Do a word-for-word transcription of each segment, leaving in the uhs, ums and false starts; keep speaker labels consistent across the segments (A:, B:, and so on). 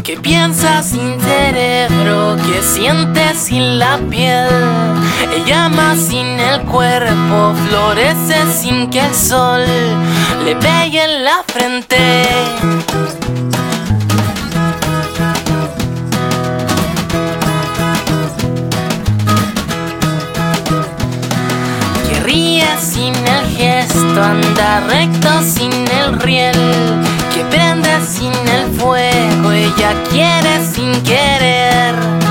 A: que piensa sin cerebro, que siente sin la piel. Ella ama sin el cuerpo, florece sin que el sol le pegue en la frente. Que ríe sin el gesto, anda recto sin el riel, que prende sin el fuego, ella quiere sin querer.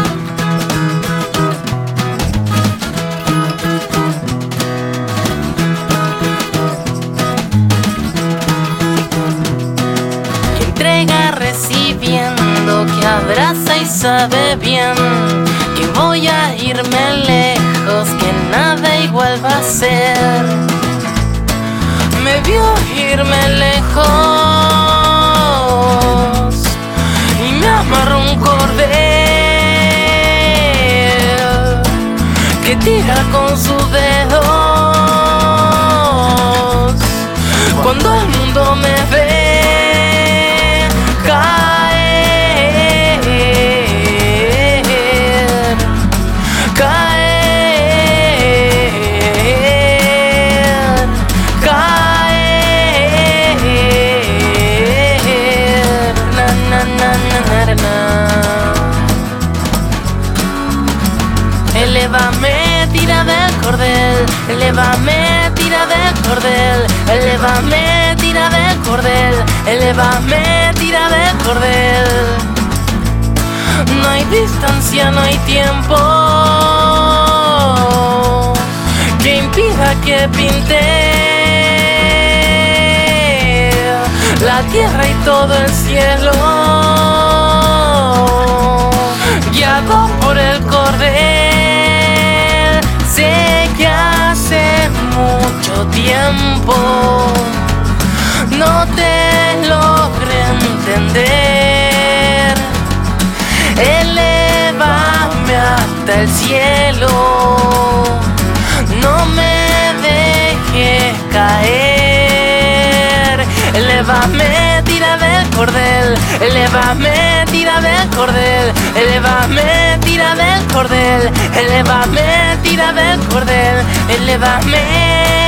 A: Que entrega recibiendo, que abraza y sabe bien que voy a irme lejos, que nada igual va a ser. Me vio irme lejos y me amarró un cordel que tira con sus dedos. Cuando el mundo me ve caer, caer, caer. Na, na, na, na, na, na. Elévame, tira del cordel, elévame, tira del cordel, elévame, tira del cordel, elévame, tira del cordel. No hay distancia, no hay tiempo que impida que pinte la tierra y todo el cielo, guiado por el cordel. Sé que hace mucho tiempo no te logré entender. Elévame hasta el cielo, no me dejes caer. Elévame, tira del cordel, elévame, tira del cordel, elévame, tira del cordel, elévame, tira del cordel, elévame.